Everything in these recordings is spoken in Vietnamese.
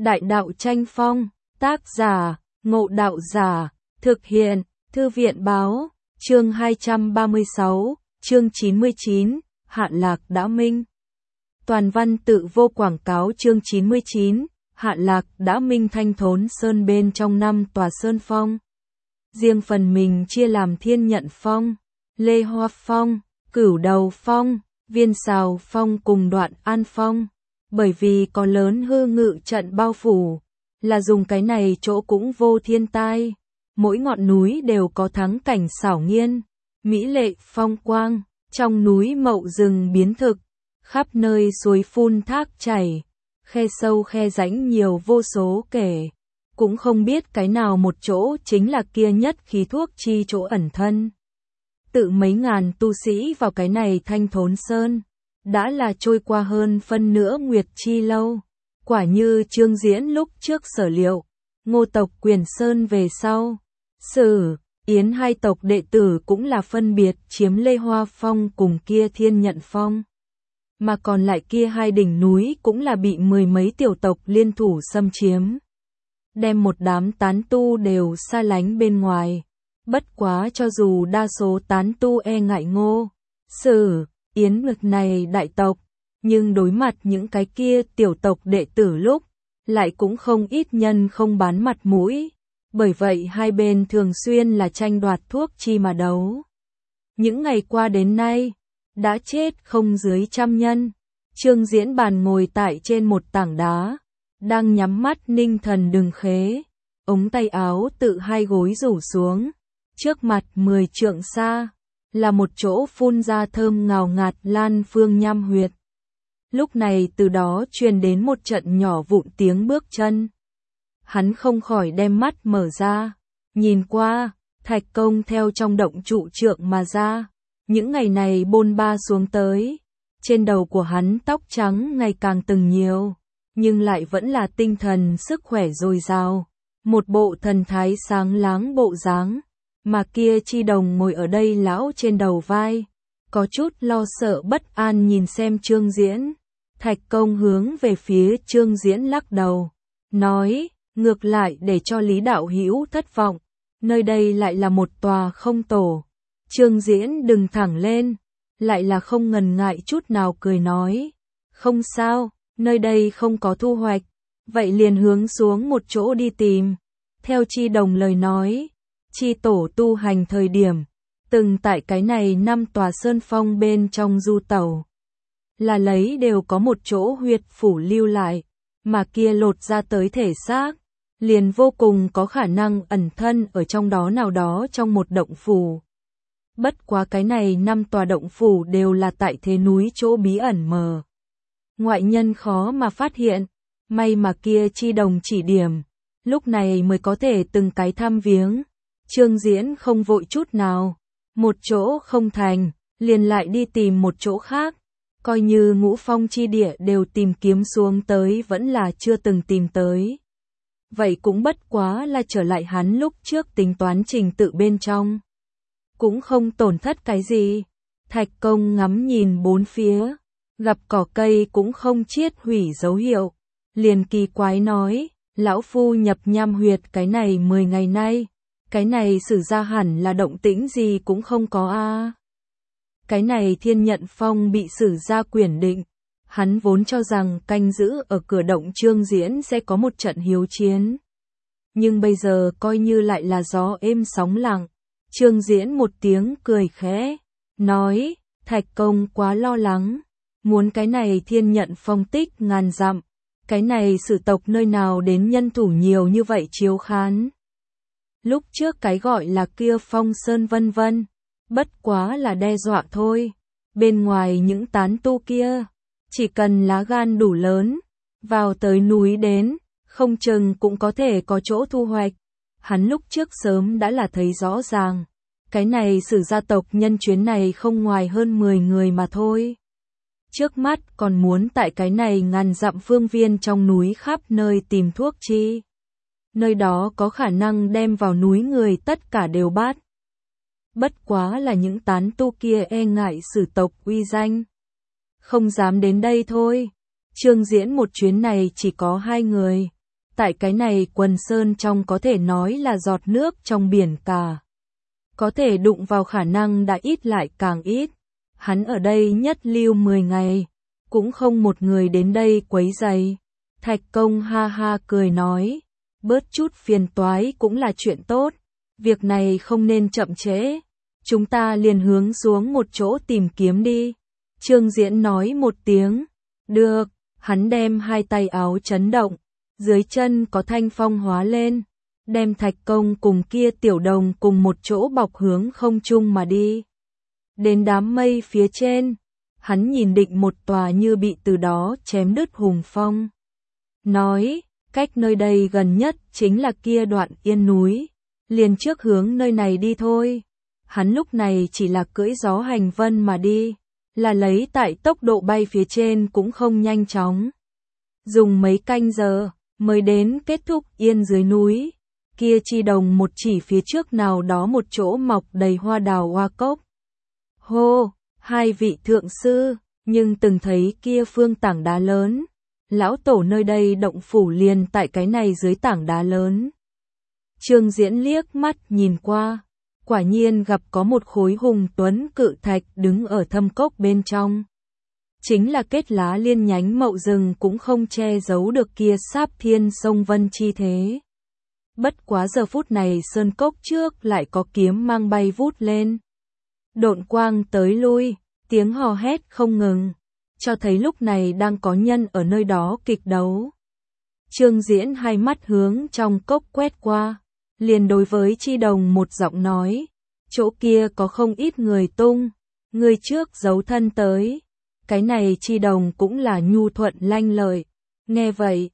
Đại đạo tranh phong, tác giả, Ngộ Đạo Giả, thực hiện, Thư viện báo, chương 236, chương 99, Hạn Lạc đã minh. Toàn văn tự vô quảng cáo chương 99, Hạn Lạc đã minh thanh thốn sơn bên trong 5 tòa sơn phong. Riêng phần mình chia làm Thiên Nhận Phong, Lê Hoa Phong, Cửu Đầu Phong, Viên Sào Phong cùng Đoạn An Phong. Bởi vì có lớn hư ngự trận bao phủ, là dùng cái này chỗ cũng vô thiên tai. Mỗi ngọn núi đều có thắng cảnh xảo nghiên, mỹ lệ phong quang, trong núi mậu rừng biến thực, khắp nơi suối phun thác chảy, khe sâu khe rãnh nhiều vô số kể. Cũng không biết cái nào một chỗ chính là kia nhất khí thuốc chi chỗ ẩn thân. Tự mấy ngàn tu sĩ vào cái này thanh thốn sơn, đã là trôi qua hơn phân nửa nguyệt chi lâu. Quả như Trương Diễn lúc trước sở liệu, Ngô tộc Quyền Sơn về sau, Sử, Yến hai tộc đệ tử cũng là phân biệt chiếm Lê Hoa Phong cùng kia Thiên Nhận Phong. Mà còn lại kia hai đỉnh núi cũng là bị mười mấy tiểu tộc liên thủ xâm chiếm. Đem một đám tán tu đều xa lánh bên ngoài. Bất quá cho dù đa số tán tu e ngại Ngô, Sử, Yến ngực này đại tộc, nhưng đối mặt những cái kia tiểu tộc đệ tử lúc, lại cũng không ít nhân không bán mặt mũi. Bởi vậy hai bên thường xuyên là tranh đoạt thuốc chi mà đấu. Những ngày qua đến nay, đã chết không dưới 100 nhân. Trương Diễn bàn ngồi tại trên một tảng đá, đang nhắm mắt ninh thần đừng khế, ống tay áo tự hai gối rủ xuống, trước mặt 10 trượng xa, là một chỗ phun ra thơm ngào ngạt lan phương nham huyệt. Lúc này từ đó truyền đến một trận nhỏ vụn tiếng bước chân. Hắn không khỏi đem mắt mở ra, nhìn qua, Thạch Công theo trong động trụ trượng mà ra. Những ngày này bôn ba xuống tới, trên đầu của hắn tóc trắng ngày càng từng nhiều, nhưng lại vẫn là tinh thần sức khỏe dồi dào, một bộ thần thái sáng láng bộ dáng. Mà kia Chi Đồng ngồi ở đây lão trên đầu vai, có chút lo sợ bất an nhìn xem Trương Diễn. Thạch Công hướng về phía Trương Diễn lắc đầu, nói, ngược lại để cho Lý đạo hữu thất vọng, nơi đây lại là một tòa không tổ. Trương Diễn đừng thẳng lên, lại là không ngần ngại chút nào cười nói, không sao, nơi đây không có thu hoạch, vậy liền hướng xuống một chỗ đi tìm. Theo Chi Đồng lời nói, Chi tổ tu hành thời điểm, từng tại cái này 5 tòa sơn phong bên trong du tẩu, là lấy đều có một chỗ huyệt phủ lưu lại, mà kia lột ra tới thể xác, liền vô cùng có khả năng ẩn thân ở trong đó nào đó trong một động phủ. Bất quá cái này 5 tòa động phủ đều là tại thế núi chỗ bí ẩn mờ, ngoại nhân khó mà phát hiện, may mà kia Chi Đồng chỉ điểm, lúc này mới có thể từng cái thăm viếng. Trương Diễn không vội chút nào, một chỗ không thành, liền lại đi tìm một chỗ khác, coi như ngũ phong chi địa đều tìm kiếm xuống tới vẫn là chưa từng tìm tới. Vậy cũng bất quá là trở lại hắn lúc trước tính toán trình tự bên trong. Cũng không tổn thất cái gì. Thạch Công ngắm nhìn bốn phía, gặp cỏ cây cũng không chiết hủy dấu hiệu, liền kỳ quái nói, lão phu nhập nham huyệt cái này 10 ngày nay, cái này Sử ra hẳn là động tĩnh gì cũng không có a. Cái này Thiên Nhận Phong bị Sử ra quyển định, hắn vốn cho rằng canh giữ ở cửa động Trương Diễn sẽ có một trận hiếu chiến. Nhưng bây giờ coi như lại là gió êm sóng lặng. Trương Diễn một tiếng cười khẽ, nói, Thạch Công quá lo lắng, muốn cái này Thiên Nhận Phong tích ngàn dặm, cái này Sử tộc nơi nào đến nhân thủ nhiều như vậy chiếu khán. Lúc trước cái gọi là kia Phong Sơn vân vân, bất quá là đe dọa thôi, bên ngoài những tán tu kia, chỉ cần lá gan đủ lớn, vào tới núi đến, không chừng cũng có thể có chỗ thu hoạch. Hắn lúc trước sớm đã là thấy rõ ràng, cái này Sử gia tộc nhân chuyến này không ngoài hơn 10 người mà thôi. Trước mắt còn muốn tại cái này ngàn dặm phương viên trong núi khắp nơi tìm thuốc chi. Nơi đó có khả năng đem vào núi người tất cả đều bắt. Bất quá là những tán tu kia e ngại Sử tộc uy danh, không dám đến đây thôi. Trương Diễn một chuyến này chỉ có 2 người, tại cái này quần sơn trong có thể nói là giọt nước trong biển cả. Có thể đụng vào khả năng đã ít lại càng ít. Hắn ở đây nhất lưu 10 ngày, cũng không một người đến đây quấy rầy. Thạch Công ha ha cười nói, bớt chút phiền toái cũng là chuyện tốt, việc này không nên chậm trễ, chúng ta liền hướng xuống một chỗ tìm kiếm đi. Trương Diễn nói một tiếng, được, hắn đem hai tay áo chấn động, dưới chân có thanh phong hóa lên, đem Thạch Công cùng kia tiểu đồng cùng một chỗ bọc hướng không trung mà đi. Đến đám mây phía trên, hắn nhìn định một tòa như bị từ đó chém đứt hùng phong. Nói, cách nơi đây gần nhất chính là kia đoạn yên núi, liền trước hướng nơi này đi thôi. Hắn lúc này chỉ là cưỡi gió hành vân mà đi, là lấy tại tốc độ bay phía trên cũng không nhanh chóng. Dùng mấy canh giờ, mới đến kết thúc yên dưới núi, kia chi đồng một chỉ phía trước nào đó một chỗ mọc đầy hoa đào hoa cốc. Hô, hai vị thượng sư, nhưng từng thấy kia phương tảng đá lớn. Lão tổ nơi đây động phủ liền tại cái này dưới tảng đá lớn. Trương Diễn liếc mắt nhìn qua, quả nhiên gặp có một khối hùng tuấn cự thạch đứng ở thâm cốc bên trong. Chính là kết lá liên nhánh mậu rừng cũng không che giấu được kia sáp thiên sông vân chi thế. Bất quá giờ phút này sơn cốc trước lại có kiếm mang bay vút lên. Độn quang tới lui, tiếng hò hét không ngừng, cho thấy lúc này đang có nhân ở nơi đó kịch đấu. Trương Diễn hai mắt hướng trong cốc quét qua, liền đối với Chi Đồng một giọng nói, chỗ kia có không ít người tung, người trước giấu thân tới. Cái này Chi Đồng cũng là nhu thuận lanh lợi, nghe vậy,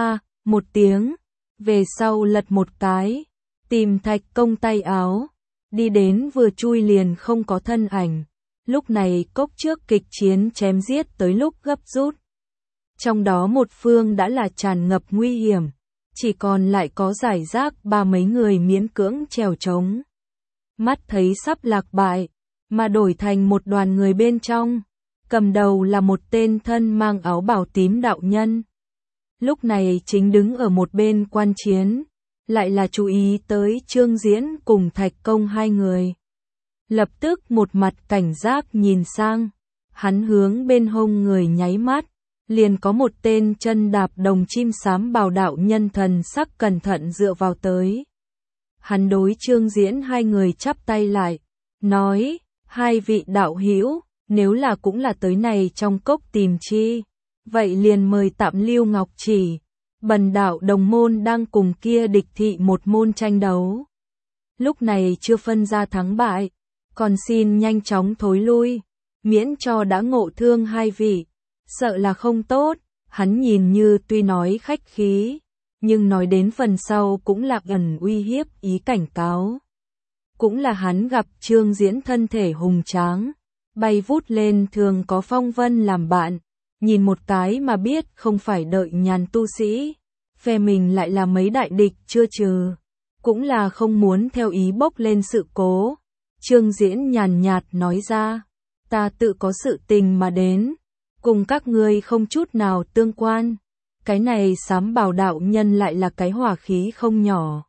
một tiếng, về sau lật một cái, tìm Thạch Công tay áo, đi đến vừa chui liền không có thân ảnh. Lúc này cốc trước kịch chiến chém giết tới lúc gấp rút. Trong đó một phương đã là tràn ngập nguy hiểm, chỉ còn lại có rải rác ba mấy người miễn cưỡng trèo trống. Mắt thấy sắp lạc bại, mà đổi thành một đoàn người bên trong, cầm đầu là một tên thân mang áo bào tím đạo nhân. Lúc này chính đứng ở một bên quan chiến, lại là chú ý tới Trương Diễn cùng Thạch Công hai người. Lập tức một mặt cảnh giác nhìn sang, hắn hướng bên hông người nháy mắt, liền có một tên chân đạp đồng chim xám bào đạo nhân thần sắc cẩn thận dựa vào tới. Hắn đối Trương Diễn hai người chắp tay lại, nói, hai vị đạo hữu, nếu là cũng là tới này trong cốc tìm chi, vậy liền mời tạm lưu ngọc chỉ, bần đạo đồng môn đang cùng kia địch thị một môn tranh đấu. Lúc này chưa phân ra thắng bại, còn xin nhanh chóng thối lui, miễn cho đã ngộ thương hai vị, sợ là không tốt. Hắn nhìn như tuy nói khách khí, nhưng nói đến phần sau cũng là ẩn uy hiếp ý cảnh cáo. Cũng là hắn gặp Trương Diễn thân thể hùng tráng, bay vút lên thường có phong vân làm bạn, nhìn một cái mà biết không phải đợi nhàn tu sĩ, phe mình lại là mấy đại địch chưa trừ, cũng là không muốn theo ý bốc lên sự cố. Trương Diễn nhàn nhạt nói ra, ta tự có sự tình mà đến, cùng các ngươi không chút nào tương quan. Cái này xám bào đạo nhân lại là cái hỏa khí không nhỏ.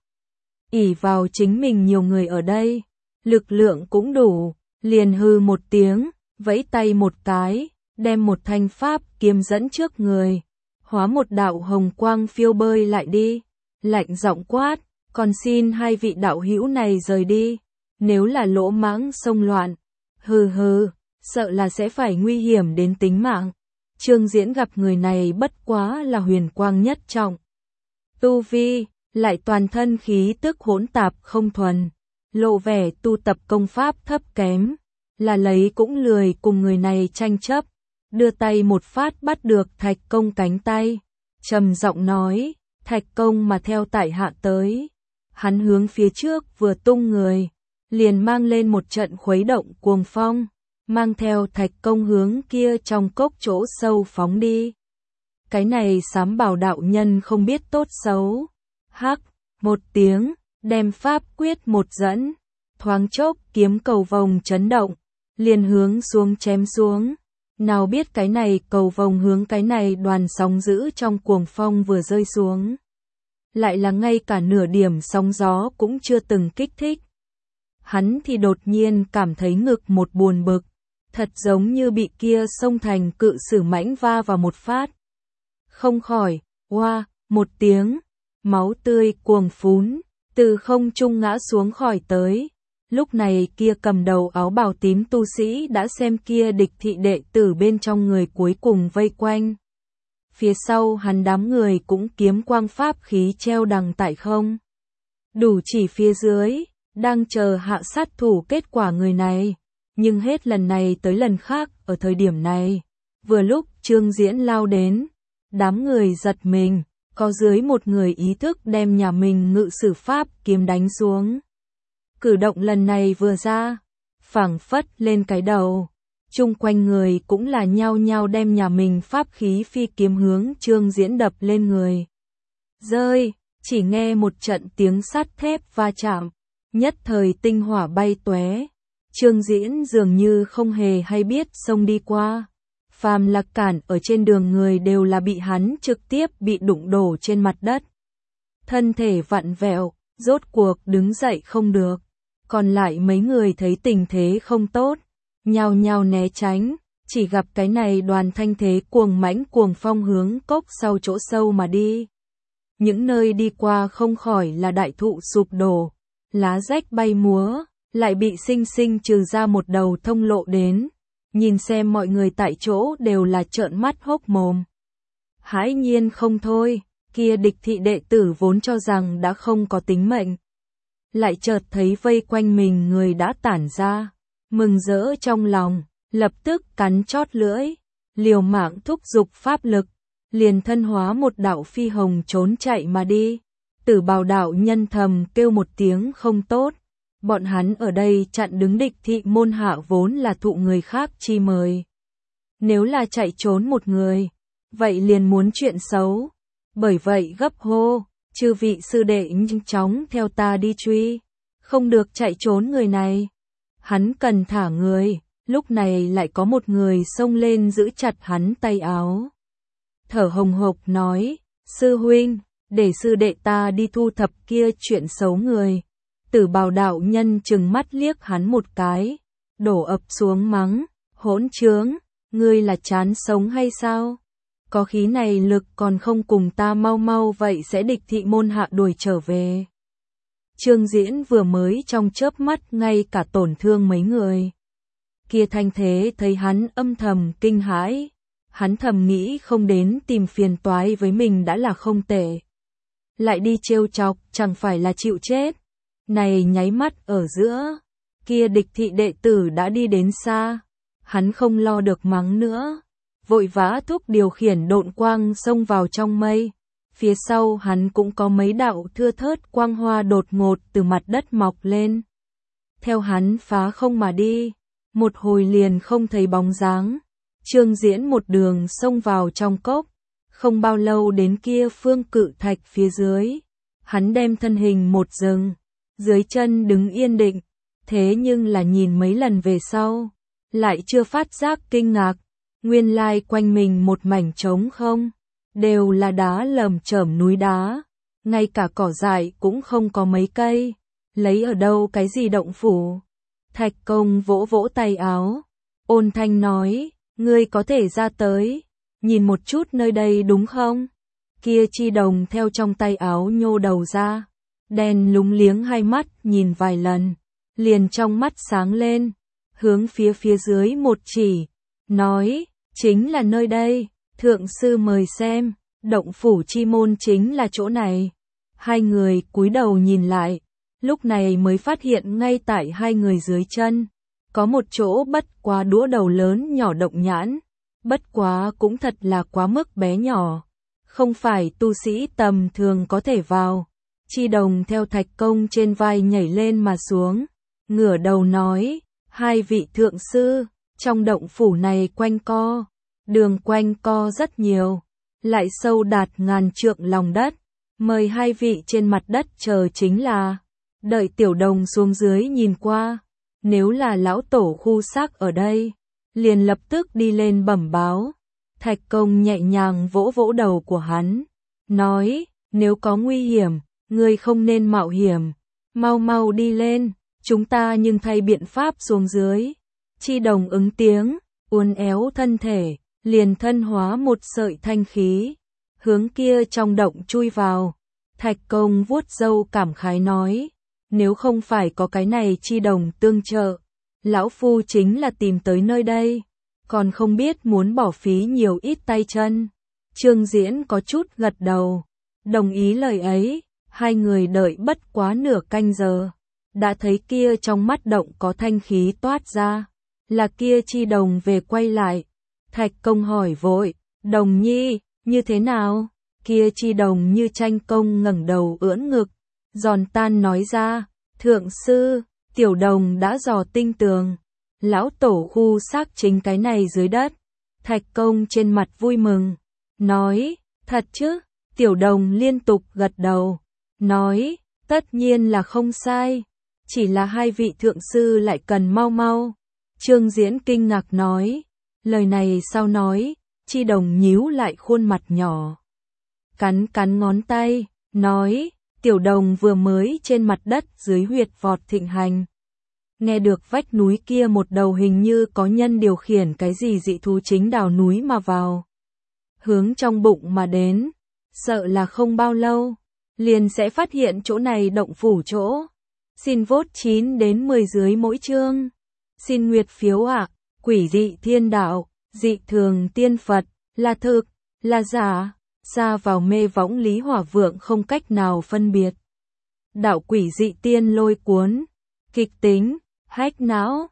Ỷ vào chính mình nhiều người ở đây, lực lượng cũng đủ, liền hư một tiếng, vẫy tay một cái, đem một thanh pháp kiếm dẫn trước người, hóa một đạo hồng quang phiêu bơi lại đi, lạnh giọng quát, còn xin hai vị đạo hữu này rời đi, nếu là lỗ mãng xông loạn, sợ là sẽ phải nguy hiểm đến tính mạng. Trương Diễn gặp người này bất quá là huyền quang nhất trọng tu vi, lại toàn thân khí tức hỗn tạp không thuần, lộ vẻ tu tập công pháp thấp kém, là lấy cũng lười cùng người này tranh chấp, đưa tay một phát bắt được Thạch Công cánh tay, trầm giọng nói, Thạch Công mà theo tại hạ tới. Hắn hướng phía trước vừa tung người, liền mang lên một trận khuấy động cuồng phong, mang theo Thạch Công hướng kia trong cốc chỗ sâu phóng đi. Cái này xám bào đạo nhân không biết tốt xấu, hắc một tiếng, đem pháp quyết một dẫn, thoáng chốc kiếm cầu vồng chấn động, liền hướng xuống chém xuống. Nào biết cái này cầu vồng hướng cái này đoàn sóng dữ trong cuồng phong vừa rơi xuống, lại là ngay cả nửa điểm sóng gió cũng chưa từng kích thích. Hắn thì đột nhiên cảm thấy ngực một buồn bực, thật giống như bị kia sông thành cự sử mãnh va vào một phát. Không khỏi, oa, một tiếng, máu tươi cuồng phún, từ không trung ngã xuống khỏi tới. Lúc này kia cầm đầu áo bào tím tu sĩ đã xem kia địch thị đệ tử bên trong người cuối cùng vây quanh. Phía sau hắn đám người cũng kiếm quang pháp khí treo đằng tại không. Đủ chỉ phía dưới, đang chờ hạ sát thủ kết quả người này. Nhưng hết lần này tới lần khác ở thời điểm này, vừa lúc Trương Diễn lao đến, đám người giật mình, có dưới một người ý thức đem nhà mình ngự sử pháp kiếm đánh xuống. Cử động lần này vừa ra, phảng phất lên cái đầu, chung quanh người cũng là nhao nhao đem nhà mình pháp khí phi kiếm hướng Trương Diễn đập lên người. Rơi, chỉ nghe một trận tiếng sắt thép va chạm, nhất thời tinh hỏa bay tóe. Trương Diễn dường như không hề hay biết xông đi qua. Phàm là cản ở trên đường người đều là bị hắn trực tiếp bị đụng đổ trên mặt đất. Thân thể vặn vẹo, rốt cuộc đứng dậy không được. Còn lại mấy người thấy tình thế không tốt, nhao nhao né tránh, chỉ gặp cái này đoàn thanh thế cuồng mãnh cuồng phong hướng cốc sau chỗ sâu mà đi. Những nơi đi qua không khỏi là đại thụ sụp đổ, lá rách bay múa, lại bị sinh sinh trừ ra một đầu thông lộ đến. Nhìn xem mọi người tại chỗ đều là trợn mắt hốc mồm. Hãi nhiên không thôi, kia địch thị đệ tử vốn cho rằng đã không có tính mệnh. Lại chợt thấy vây quanh mình người đã tản ra, mừng rỡ trong lòng, lập tức cắn chót lưỡi, liều mạng thúc giục pháp lực, liền thân hóa một đạo phi hồng trốn chạy mà đi. Tử Bào đạo nhân thầm kêu một tiếng không tốt. Bọn hắn ở đây chặn đứng địch thị môn hạ vốn là thụ người khác chi mời. Nếu là chạy trốn một người, vậy liền muốn chuyện xấu. Bởi vậy gấp hô, chư vị sư đệ nhanh chóng theo ta đi truy. Không được chạy trốn người này. Hắn cần thả người, lúc này lại có một người xông lên giữ chặt hắn tay áo. Thở hồng hộc nói, sư huynh, để sư đệ ta đi thu thập kia chuyện xấu người. Tử Bào đạo nhân trừng mắt liếc hắn một cái, đổ ập xuống mắng, hỗn trướng, ngươi là chán sống hay sao? Có khí này lực còn không cùng ta mau mau vậy sẽ địch thị môn hạ đuổi trở về. Trương Diễn vừa mới trong chớp mắt ngay cả tổn thương mấy người. Kia thanh thế thấy hắn âm thầm kinh hãi, hắn thầm nghĩ không đến tìm phiền toái với mình đã là không tệ. Lại đi trêu chọc chẳng phải là chịu chết. Này nháy mắt ở giữa, kia địch thị đệ tử đã đi đến xa, hắn không lo được mắng nữa, vội vã thúc điều khiển độn quang xông vào trong mây, phía sau hắn cũng có mấy đạo thưa thớt quang hoa đột ngột từ mặt đất mọc lên. Theo hắn phá không mà đi, một hồi liền không thấy bóng dáng, Trương Diễn một đường xông vào trong cốc, không bao lâu đến kia phương cự thạch phía dưới, hắn đem thân hình một dừng. Dưới chân đứng yên định, thế nhưng là nhìn mấy lần về sau, lại chưa phát giác kinh ngạc, nguyên lai quanh mình một mảnh trống không, đều là đá lởm chởm núi đá, ngay cả cỏ dại cũng không có mấy cây, lấy ở đâu cái gì động phủ. Thạch Công vỗ vỗ tay áo, ôn thanh nói, ngươi có thể ra tới, nhìn một chút nơi đây đúng không? Kia Chi Đồng theo trong tay áo nhô đầu ra. Đen lúng liếng hai mắt nhìn vài lần, liền trong mắt sáng lên, hướng phía dưới một chỉ, nói, chính là nơi đây, thượng sư mời xem, động phủ chi môn chính là chỗ này. Hai người cúi đầu nhìn lại, lúc này mới phát hiện ngay tại hai người dưới chân, có một chỗ bất quá đũa đầu lớn nhỏ động nhãn, bất quá cũng thật là quá mức bé nhỏ, không phải tu sĩ tầm thường có thể vào. Chi Đồng theo Thạch Công trên vai nhảy lên mà xuống, ngửa đầu nói, hai vị thượng sư, trong động phủ này quanh co, đường quanh co rất nhiều, lại sâu đạt ngàn trượng lòng đất, mời hai vị trên mặt đất chờ chính là, đợi Tiểu Đồng xuống dưới nhìn qua, nếu là lão tổ khu xác ở đây, liền lập tức đi lên bẩm báo. Thạch Công nhẹ nhàng vỗ vỗ đầu của hắn, nói, nếu có nguy hiểm, ngươi không nên mạo hiểm, mau mau đi lên, chúng ta nhưng thay biện pháp xuống dưới. Chi Đồng ứng tiếng, uốn éo thân thể, liền thân hóa một sợi thanh khí, hướng kia trong động chui vào. Thạch Công vuốt râu cảm khái nói, nếu không phải có cái này Chi Đồng tương trợ, lão phu chính là tìm tới nơi đây, còn không biết muốn bỏ phí nhiều ít tay chân. Trương Diễn có chút gật đầu, đồng ý lời ấy. Hai người đợi bất quá nửa canh giờ, đã thấy kia trong mắt động có thanh khí toát ra, là kia Chi Đồng về quay lại. Thạch Công hỏi vội, Đồng nhi, như thế nào? Kia Chi Đồng như tranh công ngẩng đầu ưỡn ngực, giòn tan nói ra, thượng sư, tiểu đồng đã dò tinh tường, lão tổ khu xác chính cái này dưới đất. Thạch Công trên mặt vui mừng, nói, thật chứ? Tiểu đồng liên tục gật đầu, nói, tất nhiên là không sai, chỉ là hai vị thượng sư lại cần mau mau. Trương Diễn kinh ngạc nói, lời này sao nói? Chi Đồng nhíu lại khuôn mặt nhỏ, cắn cắn ngón tay, nói, tiểu đồng vừa mới trên mặt đất dưới huyệt vọt thịnh hành, nghe được vách núi kia một đầu hình như có nhân điều khiển cái gì dị thú chính đào núi mà vào, hướng trong bụng mà đến, sợ là không bao lâu liền sẽ phát hiện chỗ này động phủ chỗ. Xin vote 9 đến 10 dưới mỗi chương. Xin nguyệt phiếu ạ. Quỷ dị thiên đạo, dị thường tiên Phật, là thực, là giả, xa vào mê võng Lý Hỏa Vượng không cách nào phân biệt. Đạo quỷ dị tiên lôi cuốn, kịch tính, hack não.